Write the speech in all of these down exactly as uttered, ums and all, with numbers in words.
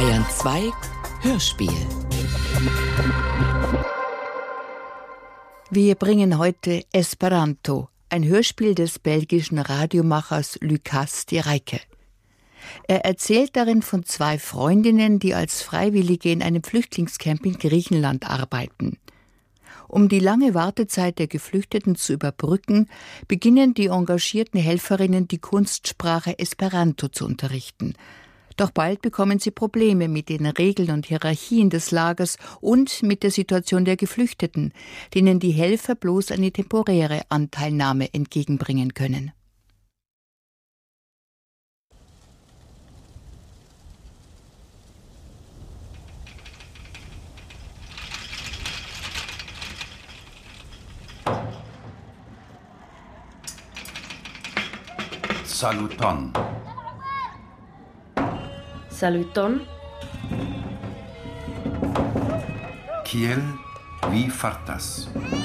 Bayern zwei Hörspiel. Wir bringen heute Esperanto, ein Hörspiel des belgischen Radiomachers Lucas de Rijke. Er erzählt darin von zwei Freundinnen, die als Freiwillige in einem Flüchtlingscamp in Griechenland arbeiten. Um die lange Wartezeit der Geflüchteten zu überbrücken, beginnen die engagierten Helferinnen, die Kunstsprache Esperanto zu unterrichten. Doch bald bekommen sie Probleme mit den Regeln und Hierarchien des Lagers und mit der Situation der Geflüchteten, denen die Helfer bloß eine temporäre Anteilnahme entgegenbringen können. Saluton. Saluton. Kiel vi fartas?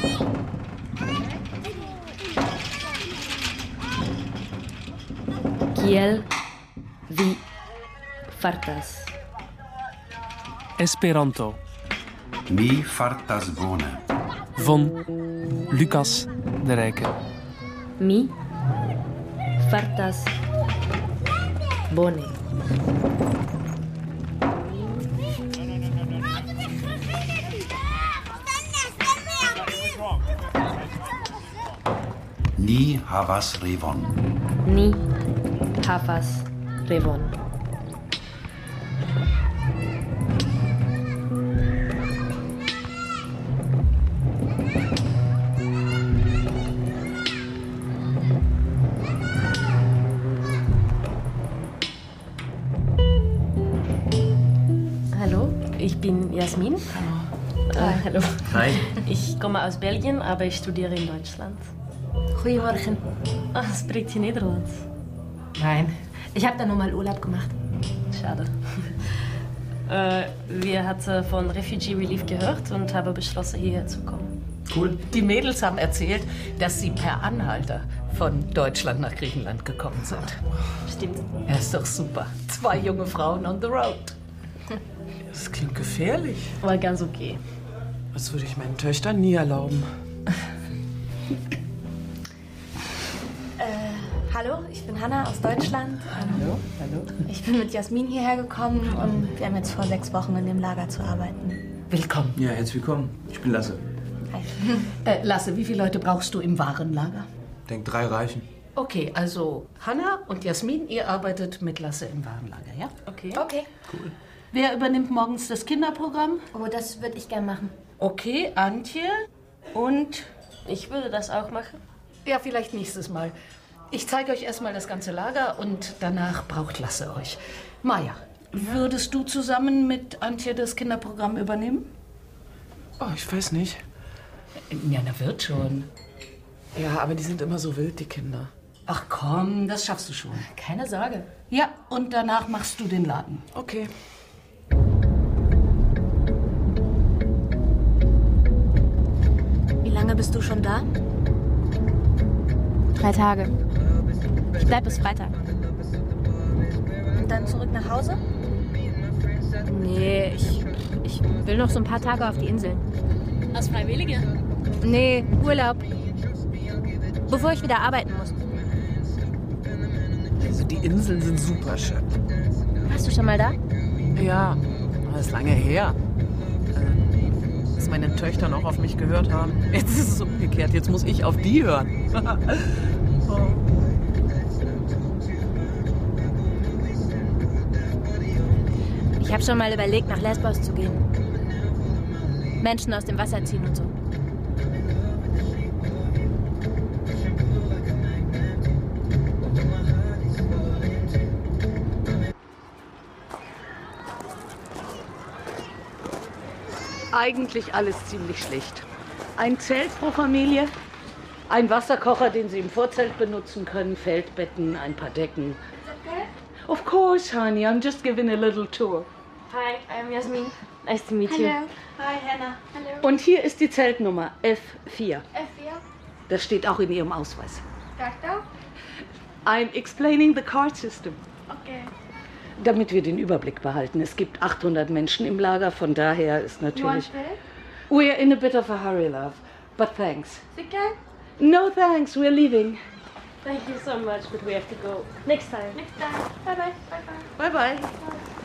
Kiel vi fartas? Esperanto. Mi fartas bone. Von Lucas de Rijke. Mi fartas bone. Ni havas revon. Ni havas revon. Hallo, ich bin Jasmin. Hallo. Äh, hallo. Hi. Ich komme aus Belgien, aber ich studiere in Deutschland. Goedemorgen. Ach, spricht sie Nederlands? Nein, ich habe da nur mal Urlaub gemacht. Schade. äh, wir hatten von Refugee Relief gehört und haben beschlossen, hierher zu kommen. Cool. Die Mädels haben erzählt, dass sie per Anhalter von Deutschland nach Griechenland gekommen sind. Stimmt. Ja, ist doch super. Zwei junge Frauen on the road. Das klingt gefährlich. War ganz okay. Das würde ich meinen Töchtern nie erlauben. Äh, hallo, ich bin Hanna aus Deutschland. Hallo, hallo. Ich bin mit Jasmin hierher gekommen und wir haben jetzt vor sechs Wochen in dem Lager zu arbeiten. Willkommen. Ja, herzlich willkommen. Ich bin Lasse. Hi. Äh, Lasse, wie viele Leute brauchst du im Warenlager? Ich denke, drei reichen. Okay, also Hanna und Jasmin, ihr arbeitet mit Lasse im Warenlager, ja? Okay. Okay. Cool. Wer übernimmt morgens das Kinderprogramm? Oh, das würde ich gern machen. Okay, Antje und... Ich würde das auch machen. Ja, vielleicht nächstes Mal. Ich zeige euch erstmal das ganze Lager und danach braucht Lasse euch. Maja, würdest du zusammen mit Antje das Kinderprogramm übernehmen? Oh, ich weiß nicht. Ja, na wird schon. Ja, aber die sind immer so wild, die Kinder. Ach komm, das schaffst du schon. Keine Sorge. Ja, und danach machst du den Laden. Okay. Wie lange bist du schon da? Drei Tage. Ich bleib bis Freitag. Und dann zurück nach Hause? Nee, ich, ich will noch so ein paar Tage auf die Inseln. Als Freiwillige? Nee, Urlaub. Bevor ich wieder arbeiten muss. Also die Inseln sind super schön. Warst du schon mal da? Ja, das ist lange her. Äh, Dass meine Töchter noch auf mich gehört haben. Jetzt ist es umgekehrt, jetzt muss ich auf die hören. Oh. Ich habe schon mal überlegt, nach Lesbos zu gehen. Menschen aus dem Wasser ziehen und so. Eigentlich alles ziemlich schlecht. Ein Zelt pro Familie, ein Wasserkocher, den Sie im Vorzelt benutzen können, Feldbetten, ein paar Decken. Okay. Of course, honey, I'm just giving a little tour. Hi, I'm Jasmin. Nice to meet you. Hallo. Hi, Hannah. Hallo. Und hier ist die Zeltnummer F vier. F vier. Das steht auch in Ihrem Ausweis. Doctor? I'm explaining the card system. Okay. damit wir den Überblick behalten. Es gibt achthundert Menschen im Lager, von daher ist natürlich... We're in a bit of a hurry, love. But thanks. Okay? No thanks, we're leaving. Thank you so much, but we have to go. Next time. Next time. Bye bye. Bye bye. Bye bye.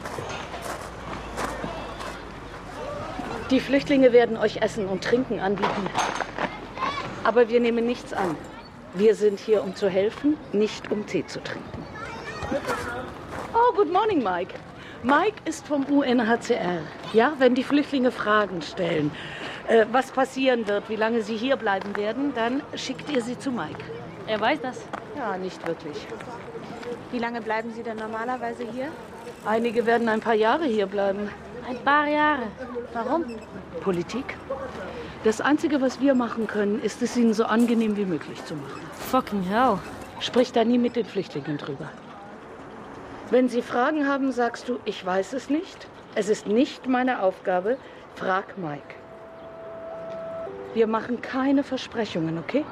Die Flüchtlinge werden euch Essen und Trinken anbieten. Aber wir nehmen nichts an. Wir sind hier, um zu helfen, nicht um Tee zu trinken. Oh, good morning, Mike. Mike ist vom U N H C R. Ja, wenn die Flüchtlinge Fragen stellen, äh, was passieren wird, wie lange sie hier bleiben werden, dann schickt ihr sie zu Mike. Er weiß das? Ja, nicht wirklich. Wie lange bleiben Sie denn normalerweise hier? Einige werden ein paar Jahre hier bleiben. Ein paar Jahre. Warum? Politik. Das Einzige, was wir machen können, ist es ihnen so angenehm wie möglich zu machen. Fucking hell. Sprich da nie mit den Flüchtlingen drüber. Wenn sie Fragen haben, sagst du, ich weiß es nicht. Es ist nicht meine Aufgabe. Frag Mike. Wir machen keine Versprechungen, okay?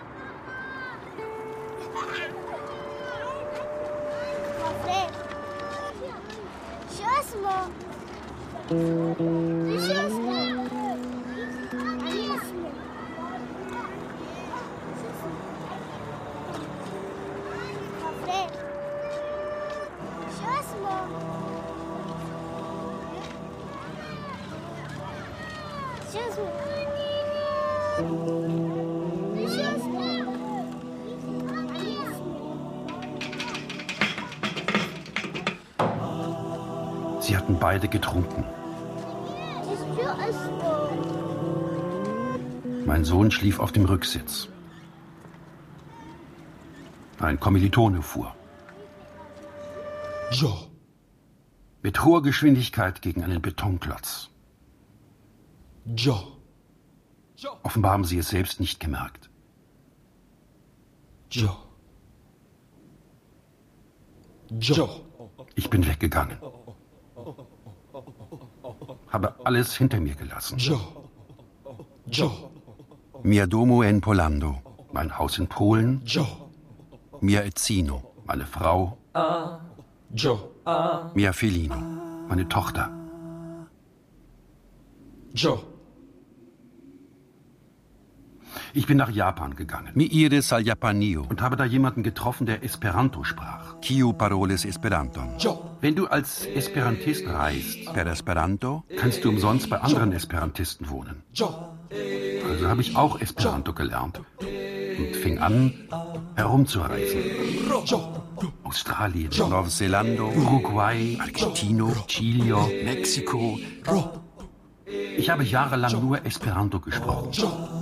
Sie hatten beide getrunken. Mein Sohn schlief auf dem Rücksitz. Ein Kommilitone fuhr. Ja. Mit hoher Geschwindigkeit gegen einen Betonklotz. Ja. Offenbar haben sie es selbst nicht gemerkt. Ja. Ja. Ich bin weggegangen. Habe alles hinter mir gelassen. Ja. Ja. Mia domo en Polando, mein Haus in Polen. Ja. Mia Ezzino, meine Frau. Ja. Mia Felino, meine Tochter. Ja. Ich bin nach Japan gegangen. Mi iris al Japanio. Und habe da jemanden getroffen, der Esperanto sprach. Kiu paroles Esperanton. Ja. Wenn du als Esperantist reist, per Esperanto, kannst du umsonst bei anderen Esperantisten wohnen. Ja. Also habe ich auch Esperanto gelernt. Und fing an, herumzureisen. Australien, Neuseeland, Uruguay, Argentino, Chile, Mexiko. Ich habe jahrelang nur Esperanto gesprochen.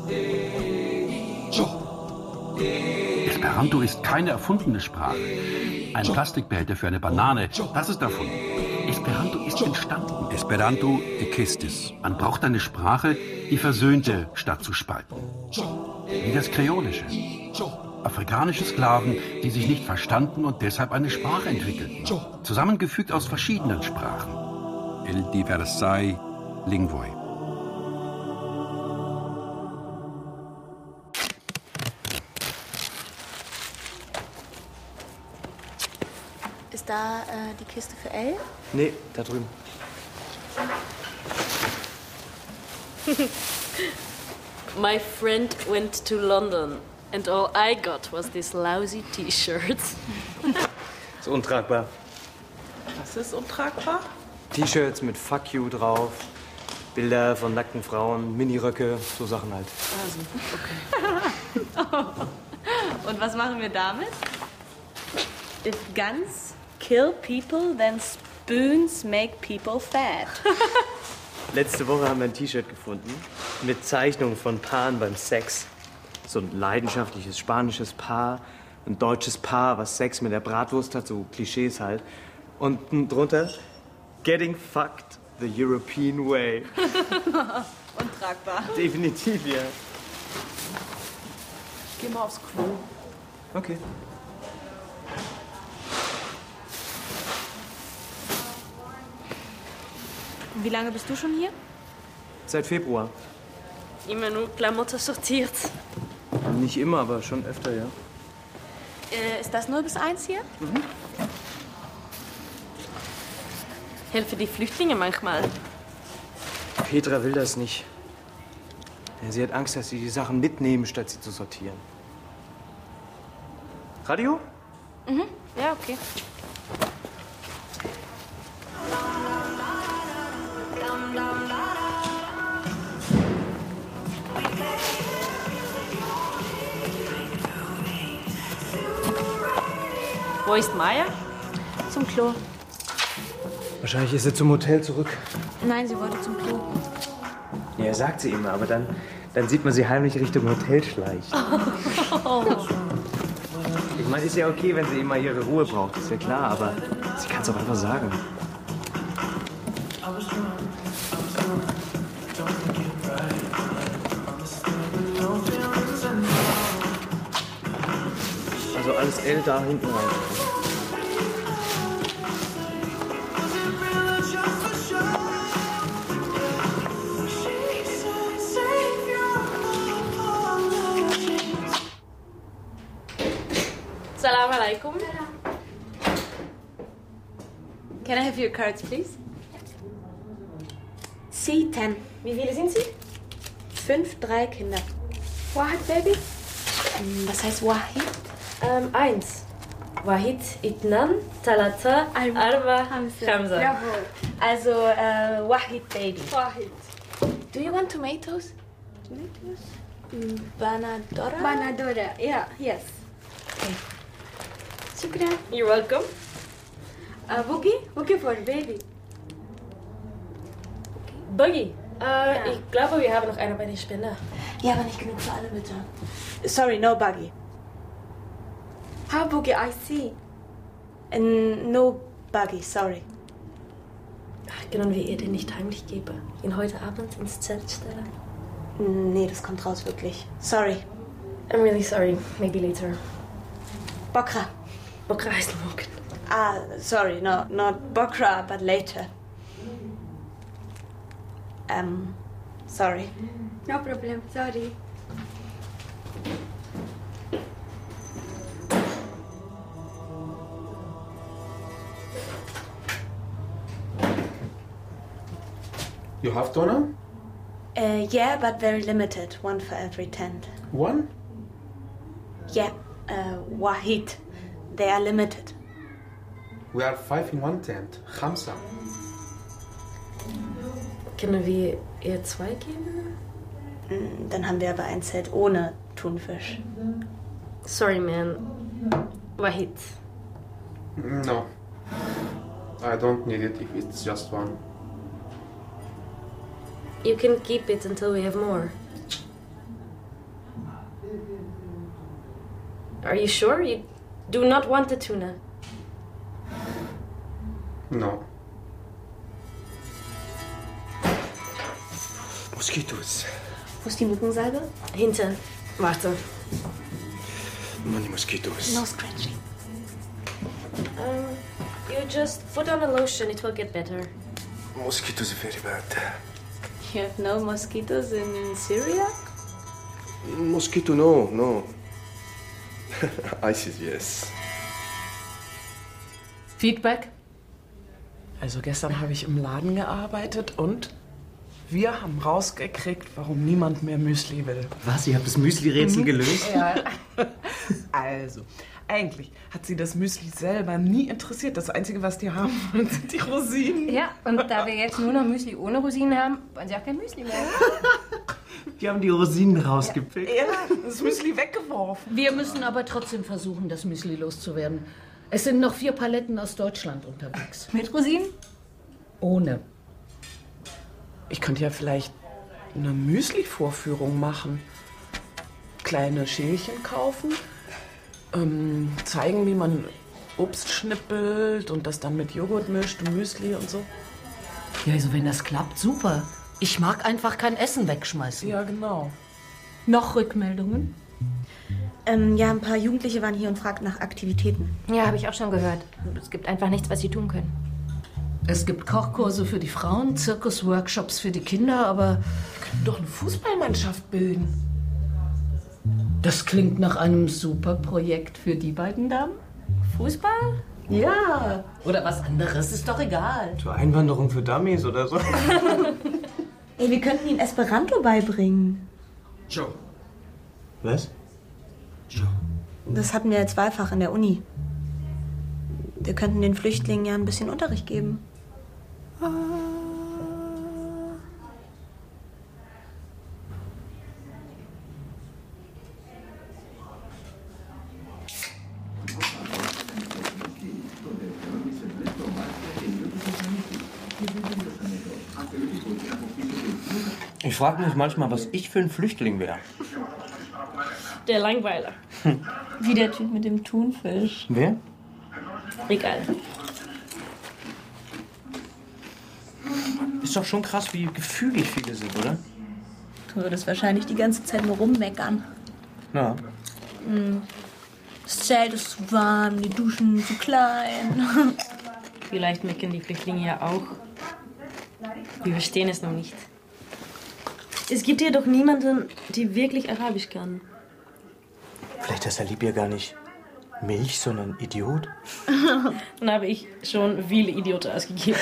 Esperanto ist keine erfundene Sprache. Ein Plastikbehälter für eine Banane, das ist erfunden. Esperanto ist entstanden. Esperanto ekistis. Man braucht eine Sprache, die versöhnte, statt zu spalten. Wie das Kreolische. Afrikanische Sklaven, die sich nicht verstanden und deshalb eine Sprache entwickelten. Zusammengefügt aus verschiedenen Sprachen. El diversae lingvoi. Ist da äh, die Kiste für Elle? Nee, da drüben. My friend went to London and all I got was this lousy T-shirt. Ist untragbar. Was ist untragbar? T-Shirts mit Fuck you drauf, Bilder von nackten Frauen, Miniröcke, so Sachen halt. Also, okay. Und was machen wir damit? If guns kill people, then spoons make people fat. Letzte Woche haben wir ein T-Shirt gefunden mit Zeichnungen von Paaren beim Sex. So ein leidenschaftliches spanisches Paar, ein deutsches Paar, was Sex mit der Bratwurst hat, so Klischees halt. Und drunter, getting fucked the European way. Untragbar. Definitiv, ja. Geh mal aufs Klo. Okay. Und wie lange bist du schon hier? Seit Februar. Immer nur Klamotten sortiert. Nicht immer, aber schon öfter, ja. Äh, ist das null bis eins hier? Mhm. helfe die Flüchtlinge manchmal. Petra will das nicht. Ja, sie hat Angst, dass sie die Sachen mitnehmen, statt sie zu sortieren. Radio? Mhm. Ja, okay. Wo ist Maya? Zum Klo. Wahrscheinlich ist sie zum Hotel zurück. Nein, sie wollte zum Klo. Ja, sagt sie immer, aber dann, dann sieht man sie heimlich Richtung Hotel schleichen. Oh. Ich meine, ist ja okay, wenn sie immer ihre Ruhe braucht, ist ja klar, aber sie kann es auch einfach sagen. Also alles L da hinten rein. Salam alaikum. Can I have your cards, please? C zehn. Wie viele sind Sie? Fünf, drei Kinder. Wahid, Baby? Was heißt Wahid? Ähm, eins. Wahid, Itnan, Talata, Arba, Hamza. Jawohl. Also, äh, Wahid, Baby. Wahid. Do you want tomatoes? Tomatoes? Mm, Banadora? Banadora, yeah, yes. Okay. Shukran. You're welcome. Uh, Boogie? Boogie for baby. Buggy. Äh, ich glaube, wir haben noch eine bei den Spender. Ja, aber nicht genug für alle, bitte. Sorry, no buggy. How Boogie, I see. And no buggy, sorry. Können wir ihr den nicht heimlich geben? Ihn heute Abend ins Zelt stellen? Nee, das kommt raus, wirklich. Sorry. I'm really sorry. Maybe later. Bokra. Bokra heißt morgen. Ah, sorry, no, not Bokra, but later. Um, sorry. No problem, sorry. You have toner? Uh, yeah, but very limited. One for every tent. One? Yeah, uh, Wahid. They are limited. We are five in one tent. Khamsa. Können wir ihr zwei geben? Mm, Dann haben wir aber ein Zelt ohne Thunfisch. Sorry, man. Wahid. No. I don't need it if it's just one. You can keep it until we have more. Are you sure? You do not want the tuna? No. Moskitos. Wo ist die Mückensalbe? Hinten. Warte. Money mosquitoes. No scratching. Um, you just put on a lotion, it will get better. Mosquitoes are very bad. You have no mosquitoes in Syria? Mosquito, no, no. ISIS, yes. Feedback? Also gestern habe ich im Laden gearbeitet und wir haben rausgekriegt, warum niemand mehr Müsli will. Was? Ihr habt das Müsli-Rätsel Mhm. gelöst? Ja. Also, eigentlich hat sie das Müsli selber nie interessiert. Das Einzige, was die haben wollen, sind die Rosinen. Ja, und da wir jetzt nur noch Müsli ohne Rosinen haben, wollen sie auch kein Müsli mehr. Die haben die Rosinen rausgepickt. Ja, das Müsli weggeworfen. Wir müssen aber trotzdem versuchen, das Müsli loszuwerden. Es sind noch vier Paletten aus Deutschland unterwegs. Mit Rosinen? Ohne. Ich könnte ja vielleicht eine Müsli-Vorführung machen. Kleine Schälchen kaufen, ähm, zeigen, wie man Obst schnippelt und das dann mit Joghurt mischt, Müsli und so. Ja, also wenn das klappt, super. Ich mag einfach kein Essen wegschmeißen. Ja, genau. Noch Rückmeldungen? Ähm, ja, ein paar Jugendliche waren hier und fragten nach Aktivitäten. Ja, habe ich auch schon gehört. Es gibt einfach nichts, was sie tun können. Es gibt Kochkurse für die Frauen, Zirkusworkshops für die Kinder, aber Wir können doch eine Fußballmannschaft bilden. das klingt nach einem super Projekt für die beiden Damen. Fußball? Ja, oder was anderes, ist doch egal. Zur Einwanderung für Dummies oder so. Ey, wir könnten ihnen Esperanto beibringen. Joe. Was? Das hatten wir ja zweifach in der Uni. Wir könnten den Flüchtlingen ja ein bisschen Unterricht geben. Ich frage mich manchmal, was ich für ein Flüchtling wäre. Der Langweiler. Wie der Typ mit dem Thunfisch. Wer? Egal. Ist doch schon krass, wie gefügig viele sind, oder? Du würdest wahrscheinlich die ganze Zeit nur rummeckern. Ja. Das Zelt ist zu warm, die Duschen zu klein. Vielleicht meckern die Flüchtlinge ja auch. Wir verstehen es noch nicht. Es gibt hier doch niemanden, der wirklich Arabisch kann. Vielleicht ist der Lieb ja gar nicht Milch, sondern Idiot. Dann habe ich schon viele Idioten ausgegeben.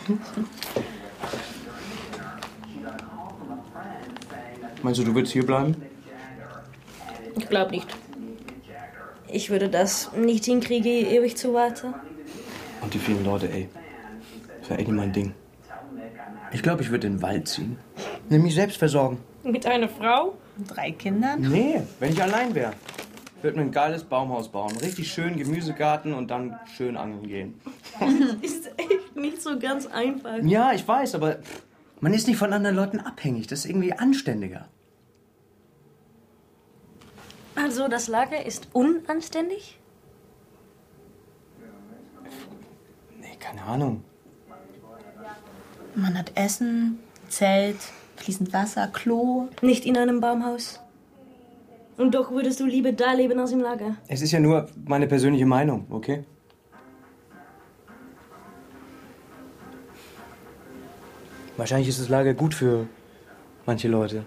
Meinst du, du willst hier bleiben? Ich glaube nicht. Ich würde das nicht hinkriegen, ewig zu warten. Und die vielen Leute, ey. Das wäre echt nicht mein Ding. Ich glaube, ich würde in den Wald ziehen. Nämlich selbst versorgen. Mit einer Frau? Und drei Kindern? Nee, wenn ich allein wäre. Ich würde mir ein geiles Baumhaus bauen. Richtig schön Gemüsegarten und dann schön angeln gehen. Das ist echt nicht so ganz einfach. Ja, ich weiß, aber man ist nicht von anderen Leuten abhängig. Das ist irgendwie anständiger. Also das Lager ist unanständig? Nee, keine Ahnung. Man hat Essen, Zelt, fließend Wasser, Klo. Nicht in einem Baumhaus. Und doch würdest du lieber da leben als im Lager. Es ist ja nur meine persönliche Meinung, okay? Wahrscheinlich ist das Lager gut für manche Leute.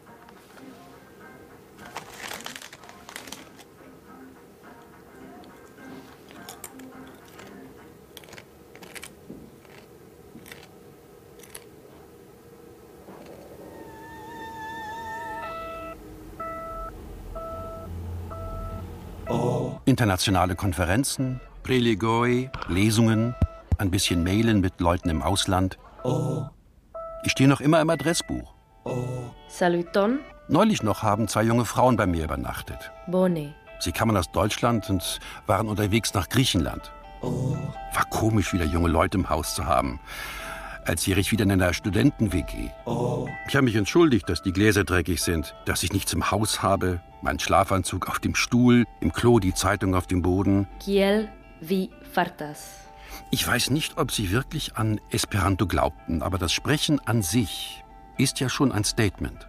Internationale Konferenzen, Prelegoi, Lesungen, ein bisschen Mailen mit Leuten im Ausland. Ich stehe noch immer im Adressbuch. Saluton. Neulich noch haben zwei junge Frauen bei mir übernachtet. Bone. Sie kamen aus Deutschland und waren unterwegs nach Griechenland. War komisch, wieder junge Leute im Haus zu haben. Als wäre ich wieder in einer Studenten-W G. Ich habe mich entschuldigt, dass die Gläser dreckig sind, dass ich nichts im Haus habe, meinen Schlafanzug auf dem Stuhl, im Klo die Zeitung auf dem Boden. Kiel vi fartas. Ich weiß nicht, ob sie wirklich an Esperanto glaubten, aber das Sprechen an sich ist ja schon ein Statement.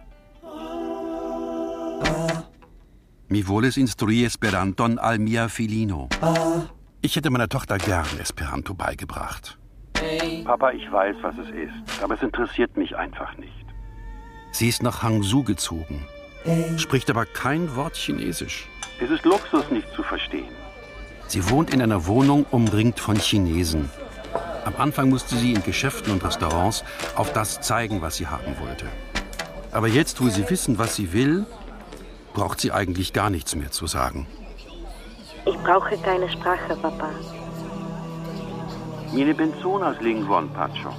Mi voles instrui Esperanton al mia filino. Ich hätte meiner Tochter gern Esperanto beigebracht. Papa, ich weiß, was es ist, aber es interessiert mich einfach nicht. Sie ist nach Hangzhou gezogen, spricht aber kein Wort Chinesisch. Es ist Luxus, nicht zu verstehen. Sie wohnt in einer Wohnung, umringt von Chinesen. Am Anfang musste sie in Geschäften und Restaurants auf das zeigen, was sie haben wollte. Aber jetzt, wo sie wissen, was sie will, braucht sie eigentlich gar nichts mehr zu sagen. Ich brauche keine Sprache, Papa. Mine pensonas lingvon, Pacho.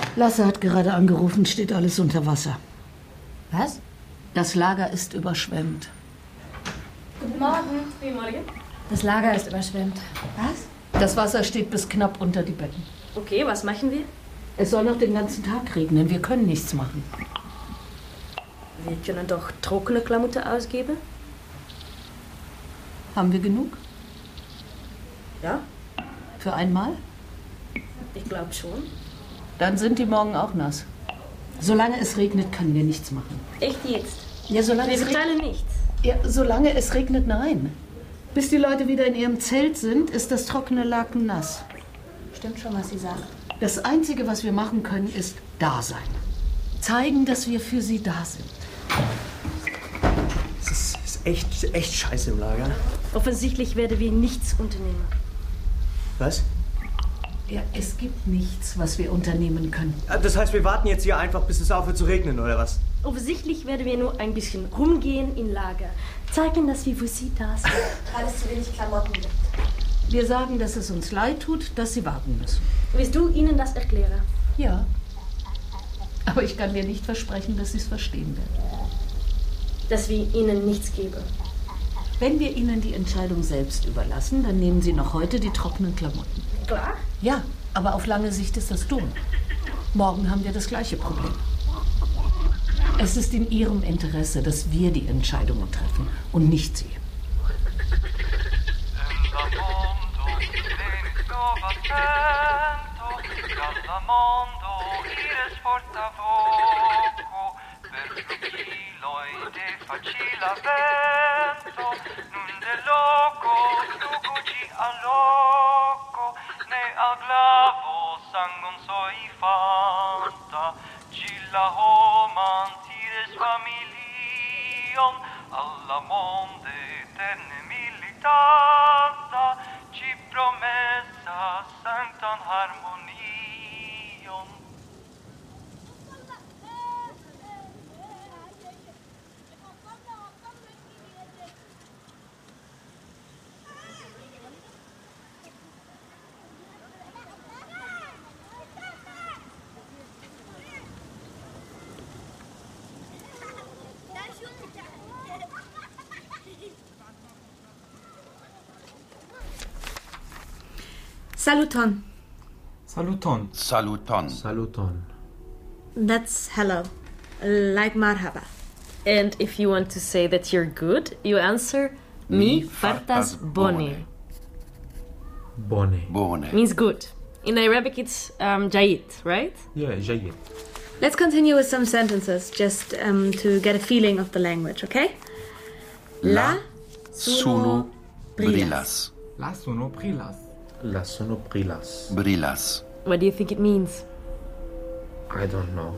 Lasse hat gerade angerufen, steht alles unter Wasser. Was? Das Lager ist überschwemmt. Guten Morgen. Guten Morgen. Das Lager ist überschwemmt. Was? Das Wasser steht bis knapp unter die Betten. Okay, was machen wir? Es soll noch den ganzen Tag regnen. Wir können nichts machen. Wir können doch trockene Klamotten ausgeben. Haben wir genug? Ja? Für einmal? Ich glaube schon. Dann sind die morgen auch nass. Solange es regnet, können wir nichts machen. Echt jetzt? Ja, solange wir es verteilen regnet. nichts. Ja, solange es regnet, nein. Bis die Leute wieder in ihrem Zelt sind, ist das trockene Laken nass. Stimmt schon, was sie sagt. Das Einzige, was wir machen können, ist da sein. Zeigen, dass wir für sie da sind. Es ist, ist echt, echt scheiße im Lager. Offensichtlich werden wir nichts unternehmen. Was? Ja, es gibt nichts, was wir unternehmen können. Das heißt, wir warten jetzt hier einfach, bis es aufhört zu regnen, oder was? Offensichtlich werden wir nur ein bisschen rumgehen im Lager. Zeigen, dass wir für sie da sind. Weil es zu wenig Klamotten gibt. Wir sagen, dass es uns leid tut, dass sie warten müssen. Willst du ihnen das erklären? Ja. Aber ich kann dir nicht versprechen, dass sie es verstehen werden. Dass wir ihnen nichts geben. Wenn wir ihnen die Entscheidung selbst überlassen, dann nehmen sie noch heute die trockenen Klamotten. Klar? Ja, aber auf lange Sicht ist das dumm. Morgen haben wir das gleiche Problem. Es ist in ihrem Interesse, dass wir die Entscheidungen treffen und nicht sie. alla monde eterne militanza ci promessa sanctam harmonium. Saluton. Saluton. Saluton. Saluton. That's hello. Like marhaba. And if you want to say that you're good, you answer mi fartas bone. Bone. Bone. Means good. In Arabic it's um, jayid, right? Yeah, jayid. Let's continue with some sentences just um, to get a feeling of the language, okay? La suno brillas. La sono brillas. La sono brillas. Brillas. What do you think it means? I don't know.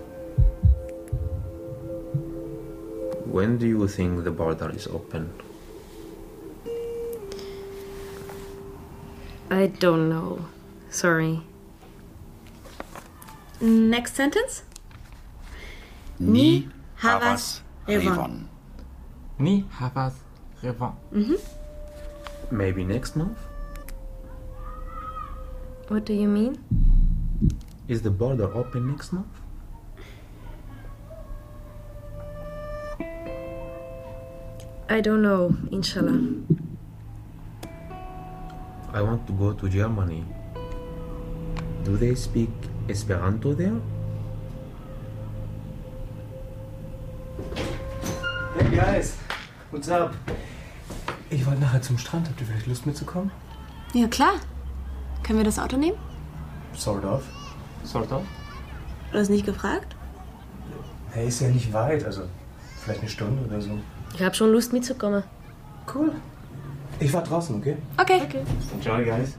When do you think the border is open? I don't know. Sorry. Next sentence. Ni havas revon. Ni havas revon. Mm-hmm. Maybe next month? What do you mean? Is the border open next month? I don't know, inshallah. I want to go to Germany. Do they speak Esperanto there? Hey guys, what's up? Ich wollte nachher zum Strand. Habt ihr vielleicht Lust mitzukommen? Ja, klar. Können wir das Auto nehmen? Sort of. Sort of? Du hast nicht gefragt? Hey, ist ja nicht weit, also vielleicht eine Stunde oder so. Ich habe schon Lust mitzukommen. Cool. Ich war draußen, okay? Okay. Okay. Enjoy, guys.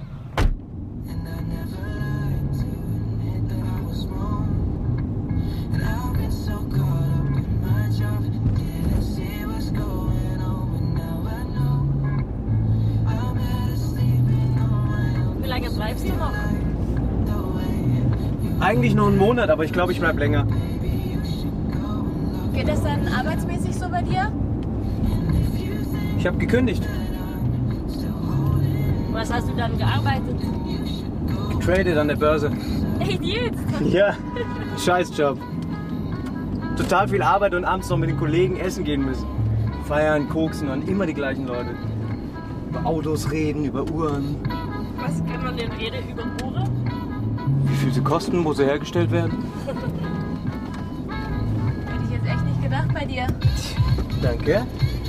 Wie lange bleibst du noch? Eigentlich nur einen Monat, aber ich glaube, ich bleib länger. Geht das dann arbeitsmäßig so bei dir? Ich habe gekündigt. Was hast du dann gearbeitet? Traded an der Börse. Echt jetzt? Ja, Scheißjob. Total viel Arbeit und abends noch mit den Kollegen essen gehen müssen. Feiern, koksen und immer die gleichen Leute. Über Autos reden, über Uhren. Was kann man denn reden über Uhren? Wie viel sie kosten, wo sie hergestellt werden. Hätte ich jetzt echt nicht gedacht bei dir. Danke.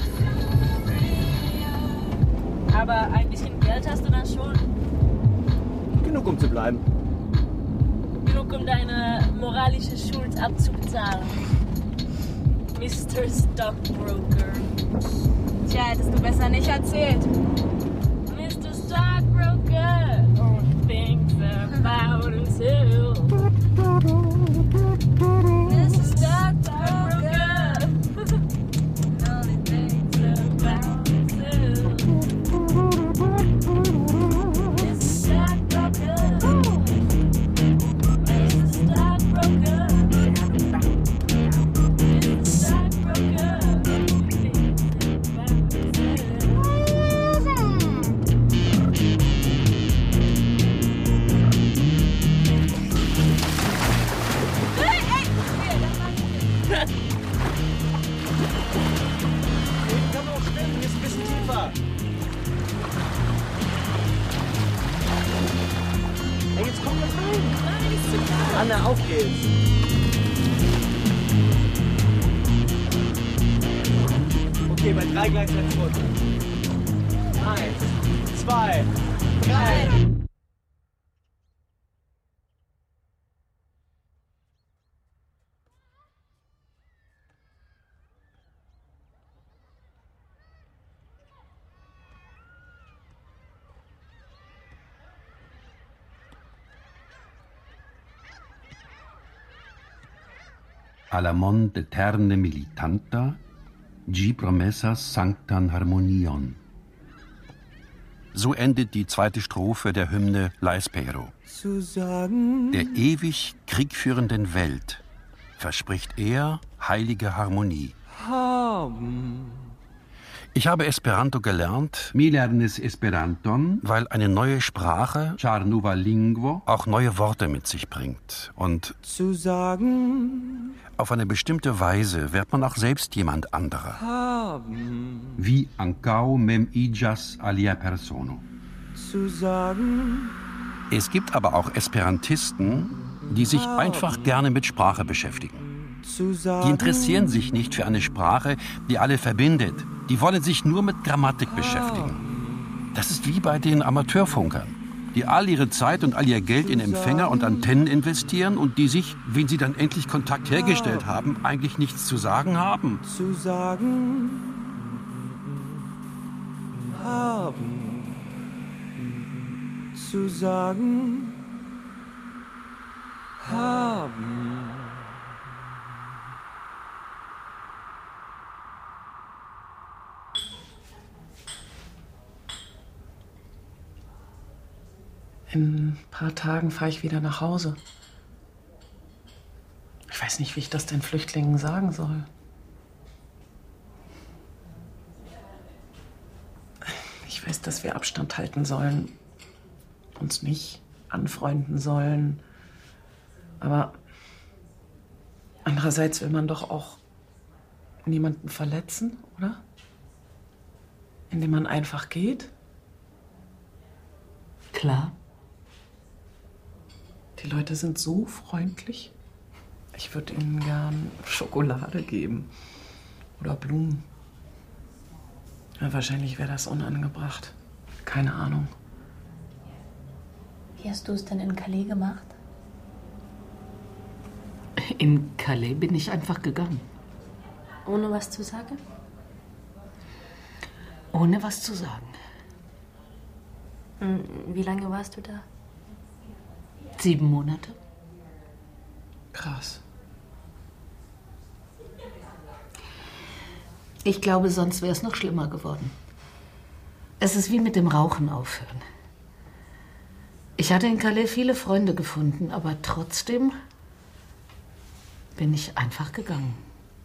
Aber ein bisschen Geld hast du dann schon. Genug, um zu bleiben. Genug, um deine moralische Schuld abzubezahlen. Mister Stockbroker. Tja, hättest du besser nicht erzählt. Mister Stockbroker only thinks about himself. Mister Stockbroker only thinks about himself. Mister Stockbroker. Mister Stockbroker. Kann auch schwimmen, hier ist ein bisschen tiefer. Hey, jetzt komm mit rein. Nein, ist zu klar. Anna, auf geht's. Okay, bei drei gleichzeitig runter. Eins, zwei, drei. Alamon eterne militanta, G promessas sanctan harmonion. So endet die zweite Strophe der Hymne L'Espero. Der ewig kriegführenden Welt verspricht er heilige Harmonie. Ich habe Esperanto gelernt, mi lernis Esperanton, weil eine neue Sprache, char nova lingvo, auch neue Worte mit sich bringt. Und zu sagen, auf eine bestimmte Weise wird man auch selbst jemand anderer. haben, Wie ancau mem igas alia persono. zu sagen, Es gibt aber auch Esperantisten, die sich einfach gerne mit Sprache beschäftigen. zu sagen. Die interessieren sich nicht für eine Sprache, die alle verbindet. Die wollen sich nur mit Grammatik beschäftigen. Das ist wie bei den Amateurfunkern, die all ihre Zeit und all ihr Geld in Empfänger und Antennen investieren und die sich, wenn sie dann endlich Kontakt hergestellt haben, eigentlich nichts zu sagen haben. Zu sagen, haben, zu sagen, haben. In ein paar Tagen fahre ich wieder nach Hause. Ich weiß nicht, wie ich das den Flüchtlingen sagen soll. Ich weiß, dass wir Abstand halten sollen, uns nicht anfreunden sollen. Aber andererseits will man doch auch niemanden verletzen, oder? Indem man einfach geht. Klar. Die Leute sind so freundlich. Ich würde ihnen gern Schokolade geben. Oder Blumen. Ja, wahrscheinlich wäre das unangebracht. Keine Ahnung. Wie hast du es denn in Calais gemacht? In Calais bin ich einfach gegangen. Ohne was zu sagen? Ohne was zu sagen. Wie lange warst du da? Sieben Monate. Krass. Ich glaube, sonst wäre es noch schlimmer geworden. Es ist wie mit dem Rauchen aufhören. Ich hatte in Calais viele Freunde gefunden, aber trotzdem bin ich einfach gegangen.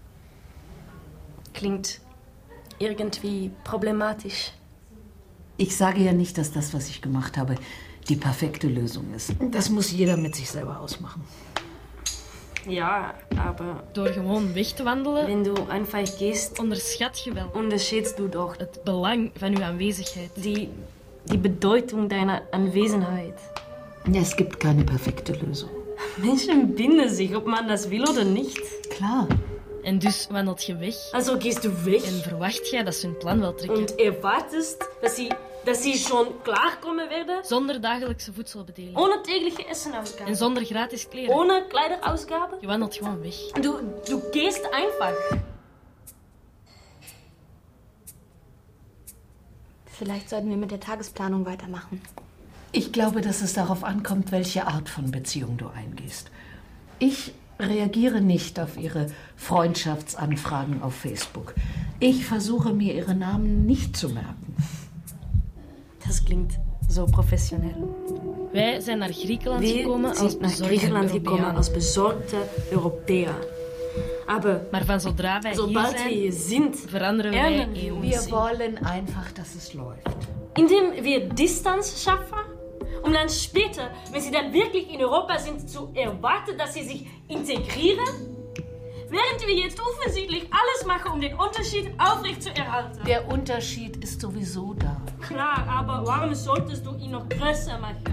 Klingt irgendwie problematisch. Ich sage ja nicht, dass das, was ich gemacht habe, die perfekte Lösung ist. Das muss jeder mit sich selber ausmachen. Ja, aber door gewoon weg te wandelen, wenn du einfach gehst, onderschat je wel unterschätzt du doch het belang van uw aanwezigheid. Die, die Bedeutung deiner Anwesenheit. Es gibt keine perfekte Lösung. Menschen binden sich, ob man das will oder nicht. Klar. En dus wandelt je weg. Also gehst du weg. En verwacht jij dat ze hun plan wel trekken. Und erwartest, dass sie, dass sie schon klarkommen werden. Zonder dagelijkse voedselbedeling. Ohne tägliche Essenausgaben. En zonder gratis kleren. Ohne Kleiderausgaben. Je wandelt gewoon weg. Du, du gehst einfach. Vielleicht sollten wir mit der Tagesplanung weitermachen. Ich glaube, dass es darauf ankommt, welche Art von Beziehung du eingehst. Ich reagiere nicht auf Ihre Freundschaftsanfragen auf Facebook. Ich versuche mir Ihre Namen nicht zu merken. Das klingt so professionell. Wij zijn naar Griekenland Wir gekomen als sind nach bezorgde Griechenland gekommen Europäer. als besorgte Europäer. Aber maar van zodra wij sobald hier zijn, wir hier sind, veranderen wij ernten wir in uns. Wir wollen einfach, dass es läuft. Indem wir Distanz schaffen, um dann später, wenn sie dann wirklich in Europa sind, zu erwarten, dass sie sich integrieren, während wir jetzt offensichtlich alles machen, um den Unterschied aufrechtzuerhalten. Der Unterschied ist sowieso da. Klar, aber warum solltest du ihn noch größer machen?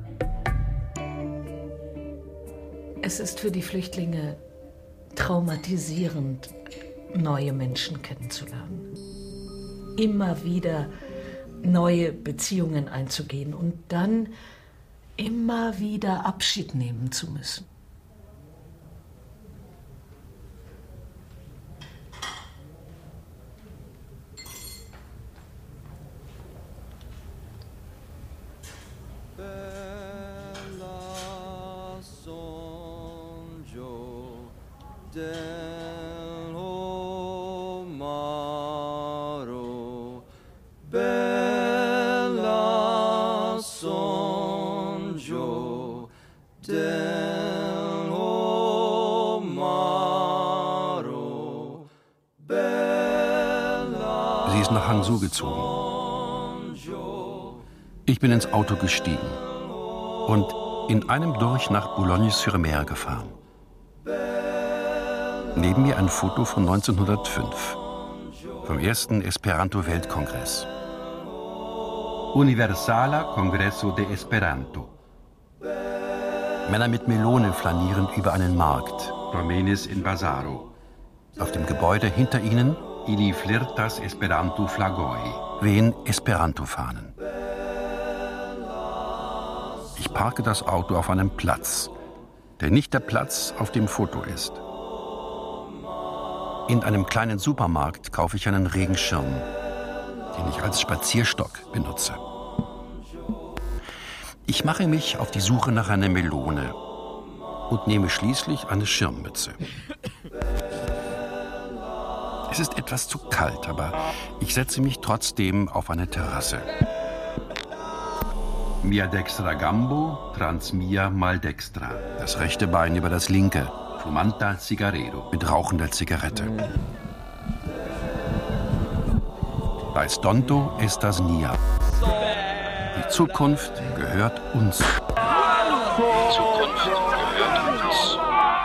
Es ist für die Flüchtlinge traumatisierend, neue Menschen kennenzulernen. Immer wieder neue Beziehungen einzugehen und dann immer wieder Abschied nehmen zu müssen. Sie ist nach Hangzhou gezogen. Ich bin ins Auto gestiegen und in einem durch nach Boulogne-sur-Mer gefahren. Neben mir ein Foto von neunzehnhundertfünf, vom ersten Esperanto-Weltkongress. Universala Congresso de Esperanto. Männer mit Melone flanieren über einen Markt. Promenis in Basaro. Auf dem Gebäude hinter ihnen Ili flirtas Esperanto flagoi, wehen Esperanto-Fahnen. Ich parke das Auto auf einem Platz, der nicht der Platz auf dem Foto ist. In einem kleinen Supermarkt kaufe ich einen Regenschirm, den ich als Spazierstock benutze. Ich mache mich auf die Suche nach einer Melone und nehme schließlich eine Schirmmütze. Es ist etwas zu kalt, aber ich setze mich trotzdem auf eine Terrasse. Mia dextra gambo, trans mia maldextra. Das rechte Bein über das linke. Fumanta cigarero. Mit rauchender Zigarette. Bei Stonto ist das Nia. Die Zukunft gehört uns. Die Zukunft gehört uns.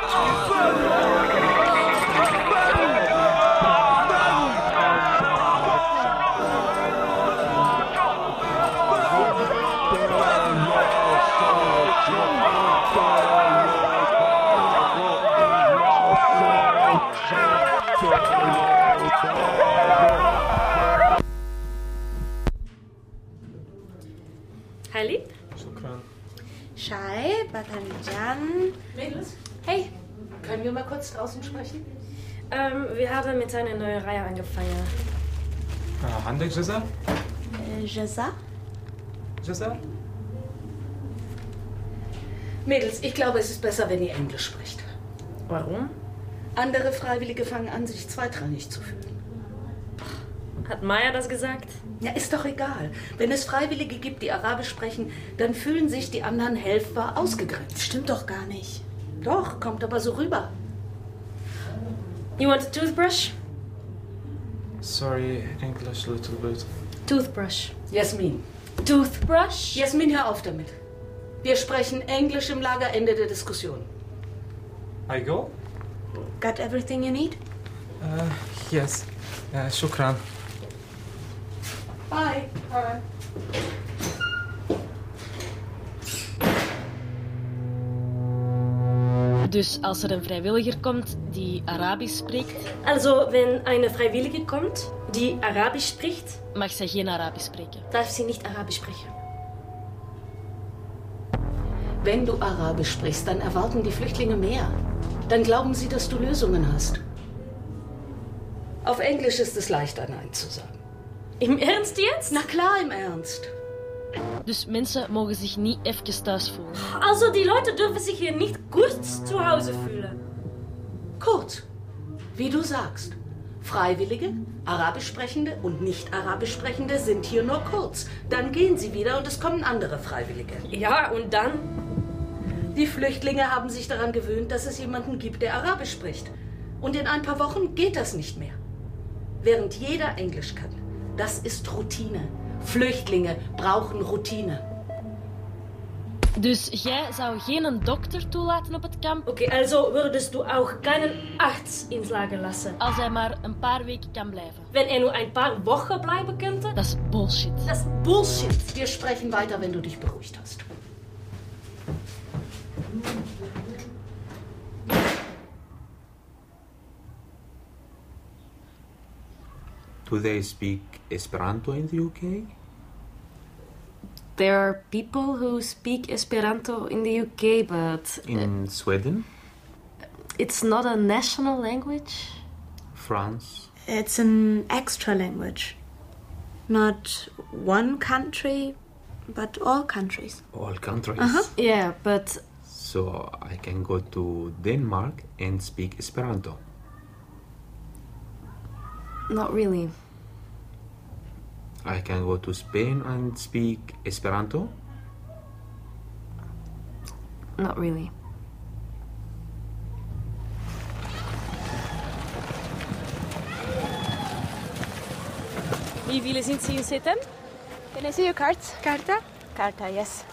Hi, Lieb. Chai, Batanjan. Mädels, Hey. können wir mal kurz draußen sprechen? Ähm, wir haben mit einer neuen Reihe angefangen. Uh, Handek Jeza? Äh, Jeza? Jeza? Mädels, ich glaube, es ist besser, wenn ihr Englisch spricht. Warum? Andere Freiwillige fangen an, sich zweitrangig zu fühlen. Hat Maya das gesagt? Ja, ist doch egal. Wenn es Freiwillige gibt, die Arabisch sprechen, dann fühlen sich die anderen Helfer ausgegrenzt. Stimmt doch gar nicht. Doch, kommt aber so rüber. You want a toothbrush? Sorry, English a little bit. Toothbrush. Jasmin. Toothbrush? Jasmin, hör auf damit. Wir sprechen Englisch im Lager, Ende der Diskussion. I go? Got everything you need? Uh, yes. Uh, shukran. Bye. Bye. Dus als er een vrijwilliger komt die Arabisch spreekt... Also, wenn eine Freiwillige kommt, die Arabisch spricht... mag zij geen Arabisch spreken. Darf sie nicht Arabisch sprechen. Wenn du Arabisch sprichst, dann erwarten die Flüchtlinge mehr. Dann glauben sie, dass du Lösungen hast. Auf Englisch ist es leichter, Nein zu sagen. Im Ernst jetzt? Na klar, im Ernst. Dus mensen mogen zich niet even thuis voelen. Also, die Leute dürfen sich hier nicht kurz zu Hause fühlen. Kurz, wie du sagst. Freiwillige, Arabisch sprechende und nicht Arabisch sprechende sind hier nur kurz. Dann gehen sie wieder und es kommen andere Freiwillige. Ja, und dann? Die Flüchtlinge haben sich daran gewöhnt, dass es jemanden gibt, der Arabisch spricht. Und in ein paar Wochen geht das nicht mehr. Während jeder Englisch kann. Das ist Routine. Flüchtlinge brauchen Routine. Dus jij zou geen dokter toelaten op het kamp? Okay, also würdest du auch keinen Arzt ins Lager lassen? Als hij maar een paar weken kan blijven. Wenn er nur ein paar Wochen bleiben könnte? Das ist Bullshit. Das ist Bullshit. Wir sprechen weiter, wenn du dich beruhigt hast. Do they speak Esperanto in the U K? There are people who speak Esperanto in the U K, but... In Sweden? It's not a national language. France? It's an extra language. Not one country, but all countries. All countries? Uh-huh. Yeah, but... So I can go to Denmark and speak Esperanto? Not really. I can go to Spain and speak Esperanto? Not really. Wie viele sind Sie in Setem? Can I see your cards? Carta? Carta, yes.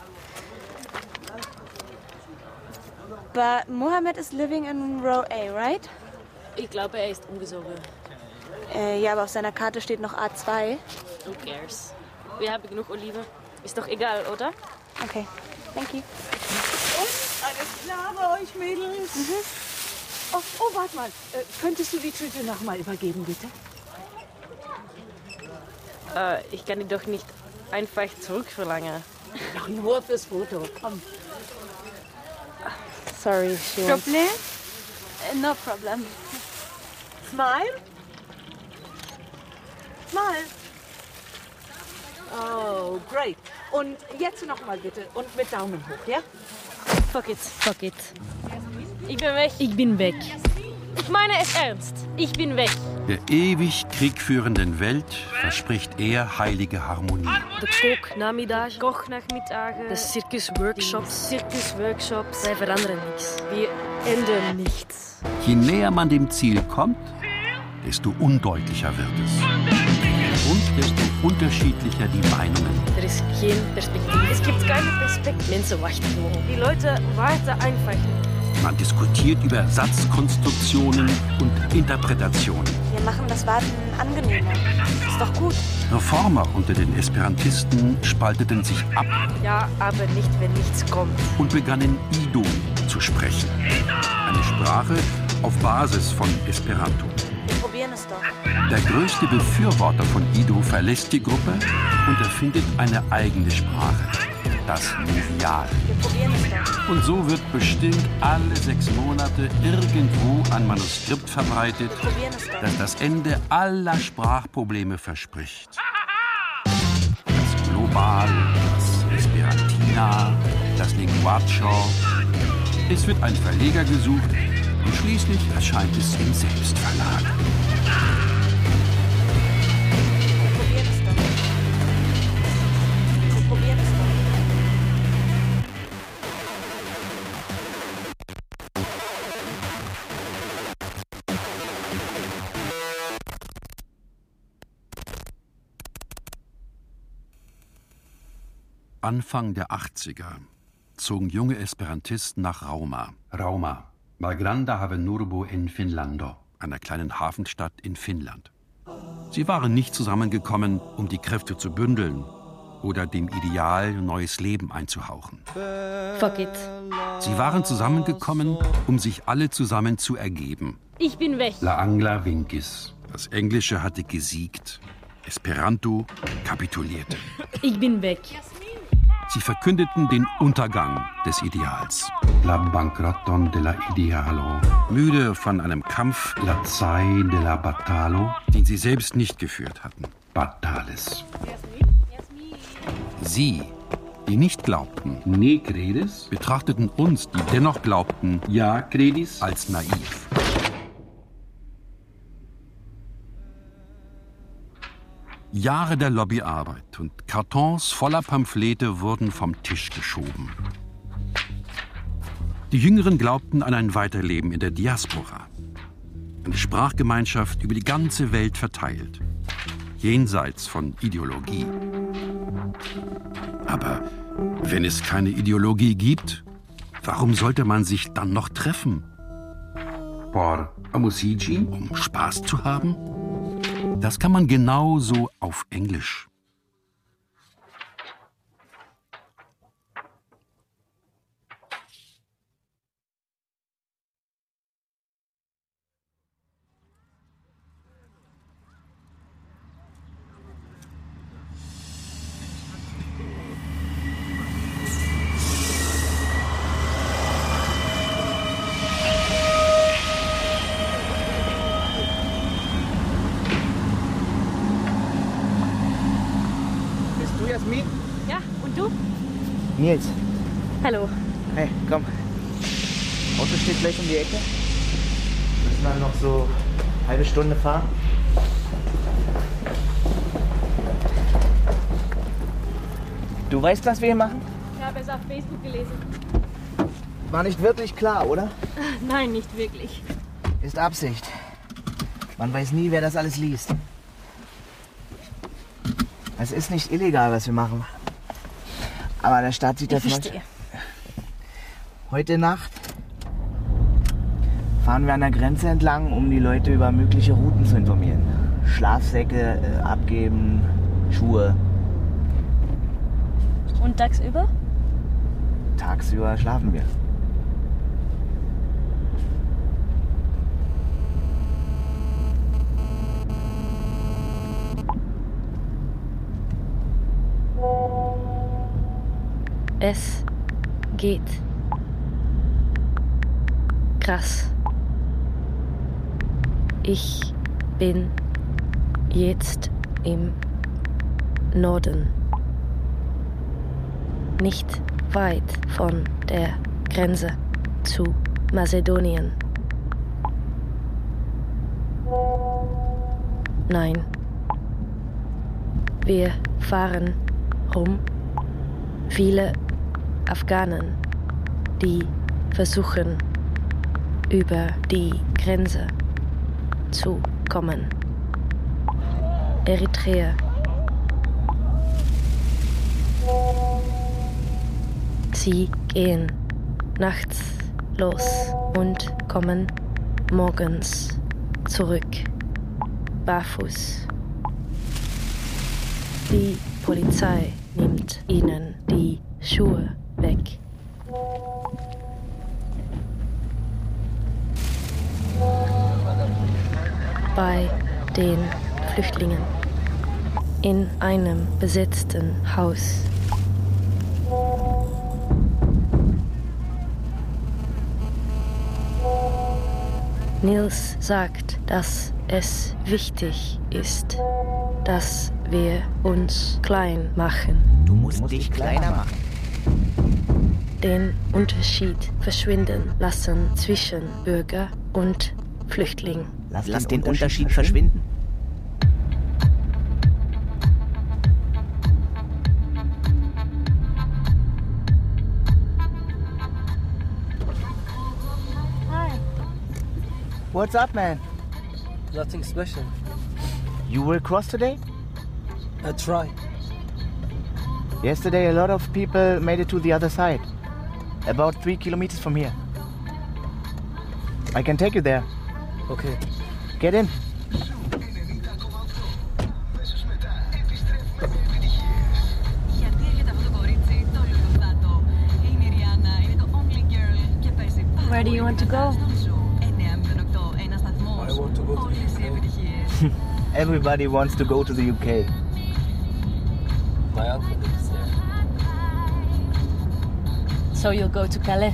But Mohammed is living in row A, right? Ich glaube, er ist umgezogen. Äh, ja, aber auf seiner Karte steht noch A zwei. Who cares? Wir haben genug Oliven. Ist doch egal, oder? Okay, thank you. Und, alles klar bei euch, Mädels? Mhm. Oh, oh, warte mal. Äh, könntest du die Tüte noch mal übergeben, bitte? Äh, ich kann die doch nicht einfach zurückverlangen. Ach, nur fürs Foto. Komm. Sorry, she wants... Problem? Uh, no problem. Smile? Smile. Oh, great. Und jetzt noch mal bitte. Und mit Daumen hoch, ja? Fuck it, fuck it. Ich bin weg. Ich bin weg. Ich meine es ernst. Ich bin weg. Der ewig kriegführenden Welt verspricht er heilige Harmonie. De kooknamiddagen, kochnachmittagen, de circusworkshops, circusworkshops. Wij veranderen nichts. Wir ändern nichts. Je näher man dem Ziel kommt, desto undeutlicher wird es. Und desto unterschiedlicher die Meinungen. Er ist geen Perspektive. Es gibt keine Perspektive. Mensen wachten gewoon. Die Leute warten einfach nicht. Man diskutiert über Satzkonstruktionen und Interpretationen. Wir machen das Warten angenehmer. Ist doch gut. Reformer unter den Esperantisten spalteten sich ab. Ja, aber nicht, wenn nichts kommt. Und begannen Ido zu sprechen. Eine Sprache auf Basis von Esperanto. Wir probieren es doch. Der größte Befürworter von Ido verlässt die Gruppe und erfindet eine eigene Sprache. Das Movial. Wir probieren es doch. Und so wird bestimmt alle sechs Monate irgendwo ein Manuskript verbreitet, das das Ende aller Sprachprobleme verspricht. Das Global, das Esperantina, das Linguaccio. Es wird ein Verleger gesucht und schließlich erscheint es im Selbstverlag. Wir probieren es doch. Wir probieren es doch. Anfang der achtziger zogen junge Esperantisten nach Rauma. Rauma, Malgranda Havenurbo in Finnlando, einer kleinen Hafenstadt in Finnland. Sie waren nicht zusammengekommen, um die Kräfte zu bündeln oder dem Ideal neues Leben einzuhauchen. Fuck it. Sie waren zusammengekommen, um sich alle zusammen zu ergeben. Ich bin weg. La Angla Vinkis. Das Englische hatte gesiegt. Esperanto kapitulierte. Ich bin weg. Sie verkündeten den Untergang des Ideals. La bankrotton della idealo. Müde von einem Kampf La Zai della Battalo, den sie selbst nicht geführt hatten. Batalis. Sie, die nicht glaubten, ne credis, betrachteten uns, die dennoch glaubten, ja credis, als naiv. Jahre der Lobbyarbeit und Kartons voller Pamphlete wurden vom Tisch geschoben. Die Jüngeren glaubten an ein Weiterleben in der Diaspora. Eine Sprachgemeinschaft über die ganze Welt verteilt. Jenseits von Ideologie. Aber wenn es keine Ideologie gibt, warum sollte man sich dann noch treffen? Por amusigi? Um Spaß zu haben? Das kann man genauso auf Englisch. Ja, und du? Nils. Hallo. Hey, komm. Auto steht gleich um die Ecke. Wir müssen dann noch so eine halbe Stunde fahren. Du weißt, was wir hier machen? Ich habe es auf Facebook gelesen. War nicht wirklich klar, oder? Nein, nicht wirklich. Ist Absicht. Man weiß nie, wer das alles liest. Es ist nicht illegal, was wir machen. Aber der Staat sieht das nicht. Heute Nacht fahren wir an der Grenze entlang, um die Leute über mögliche Routen zu informieren. Schlafsäcke äh, abgeben, Schuhe. Und tagsüber? Tagsüber schlafen wir. Es geht. Krass. Ich bin jetzt im Norden. Nicht weit von der Grenze zu Mazedonien. Nein. Wir fahren rum. Viele Afghanen, die versuchen, über die Grenze zu kommen. Eritrea. Sie gehen nachts los und kommen morgens zurück, barfuß. Die Polizei nimmt ihnen die Schuhe weg. Bei den Flüchtlingen in einem besetzten Haus. Nils sagt, dass es wichtig ist, dass wir uns klein machen. Du musst dich kleiner machen. Den Unterschied verschwinden lassen zwischen Bürger und Flüchtling. Lass, Lass den, den Unterschied, Unterschied verschwinden. Hi. What's up, man? Nothing special. You will cross today? I try. Yesterday, a lot of people made it to the other side. About three kilometers from here. I can take you there. Okay. Get in. Where do you want to go? I want to go to the U K. Everybody wants to go to the U K. My uncle lives there. So you'll go to Calais?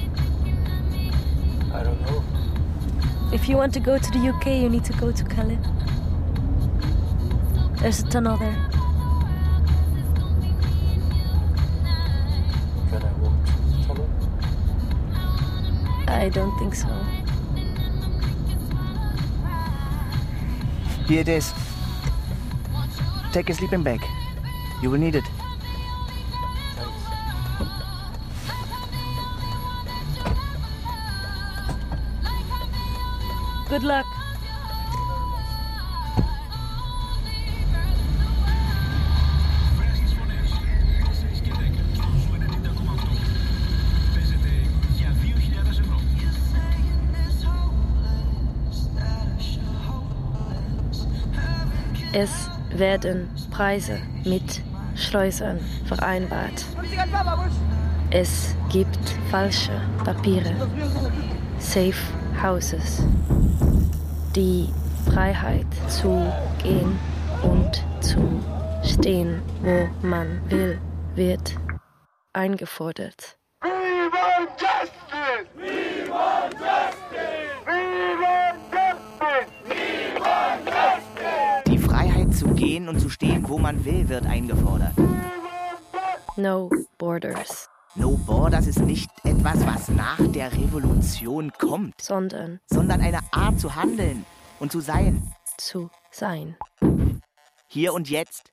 I don't know. If you want to go to the U K, you need to go to Calais. There's a tunnel there. Can I walk through the tunnel? I don't think so. Here it is. Take a sleeping bag. You will need it. Good luck. Es werden Preise mit Schleusern vereinbart. Es gibt falsche Papiere, Safe Houses. Die Freiheit zu gehen und zu stehen, wo man will, wird eingefordert. We want justice! We want justice! We want justice! We want justice! Die Freiheit zu gehen und zu stehen, wo man will, wird eingefordert. No borders. No Borders ist nicht etwas, was nach der Revolution kommt, sondern, sondern eine Art zu handeln und zu sein. Zu sein. Hier und jetzt.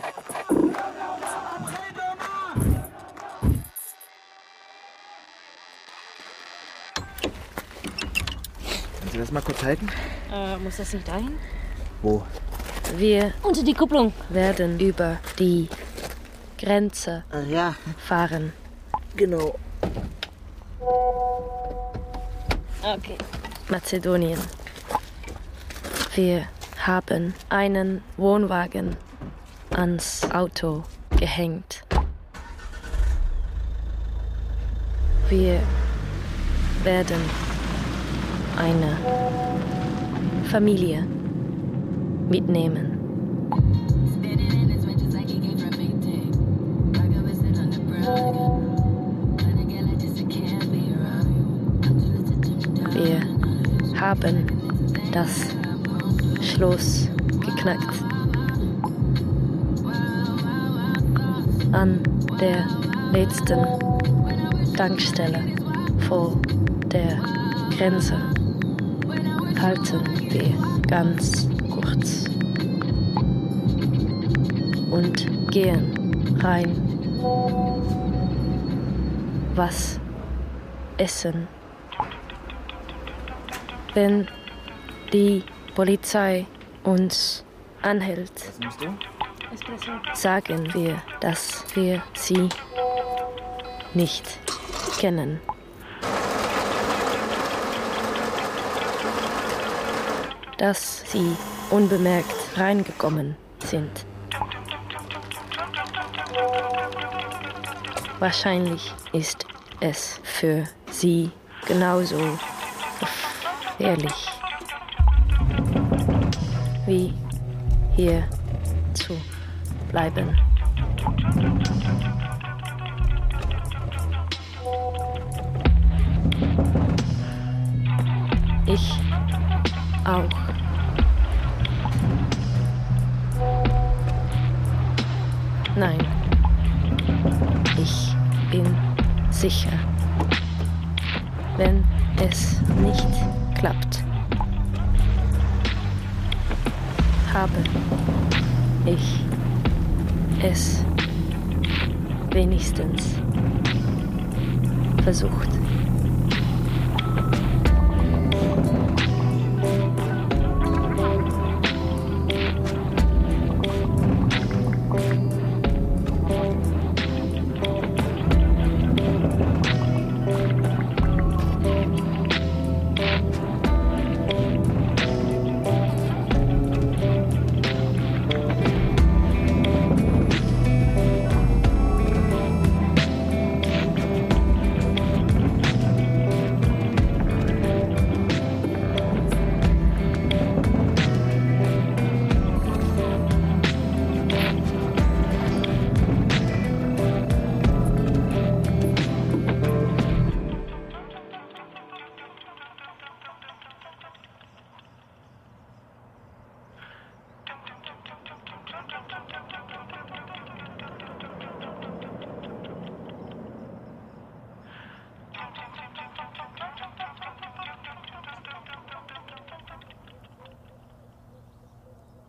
Kannst du das mal kurz halten? Äh, muss das nicht dahin? Wo? Wir unter die Kupplung werden über die Grenze ja. fahren. Genau. Okay. Mazedonien. Wir haben einen Wohnwagen ans Auto gehängt. Wir werden eine Familie mitnehmen. Wir haben das Schloss geknackt. An der letzten Tankstelle vor der Grenze halten wir ganz kurz und gehen rein. Was essen? Wenn die Polizei uns anhält, sagen wir, dass wir sie nicht kennen. Dass sie unbemerkt reingekommen sind. Wahrscheinlich ist es für sie genauso gefährlich wie hier zu bleiben. Ich auch. Nein, ich bin sicher, wenn es nicht klappt, habe ich es wenigstens versucht.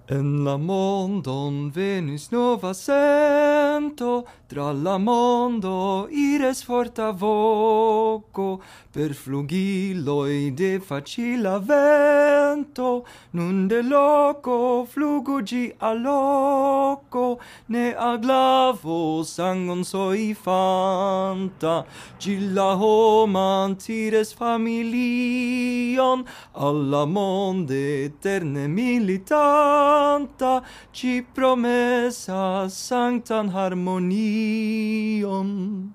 En la mondon Venus nova sento, tra la mondo ires forta voco, per flugiloi de facila vento, nun de loco flugo gi a loco, ne a glavo sangon soi fanta, gi la homan tires familion, alla monde eterne militanta, ci promessa sanctan harmonion.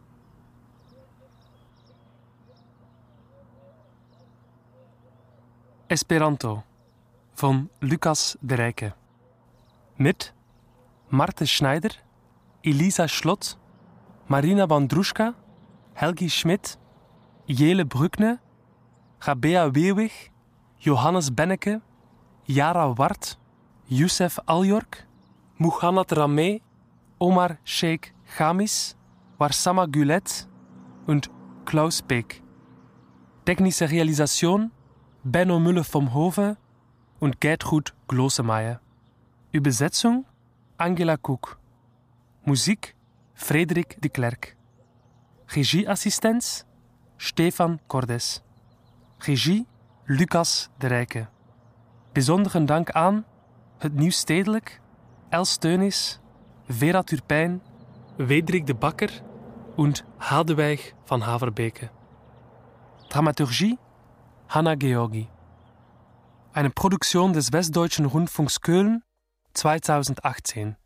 Esperanto van Lucas de Rijke. Met Marte Schneider, Elisa Schlot, Marina Bandruschka, Helgi Schmidt, Jele Brückne, Gabea Weewig, Johannes Benneke, Yara Wart, Youssef Aljork, Muhannad Rameh, Omar Sheikh Gamis, Warsama Gulet und Klaus Beek. Technische Realisation Benno Müller vom Hove und Gertrud Glosemeyer. Übersetzung Angela Cook. Musik Frederik de Klerk. Regieassistenz Stefan Cordes. Regie Lucas de Rijke. Bijzonderen dank aan Het Nieuw Stedelijk, Els Teunis, Vera Turpijn, Wederik de Bakker und Hadewig van Haverbeke. Dramaturgie Hanna Georgi. Eine Produktion des Westdeutschen Rundfunks Köln zweitausendachtzehn.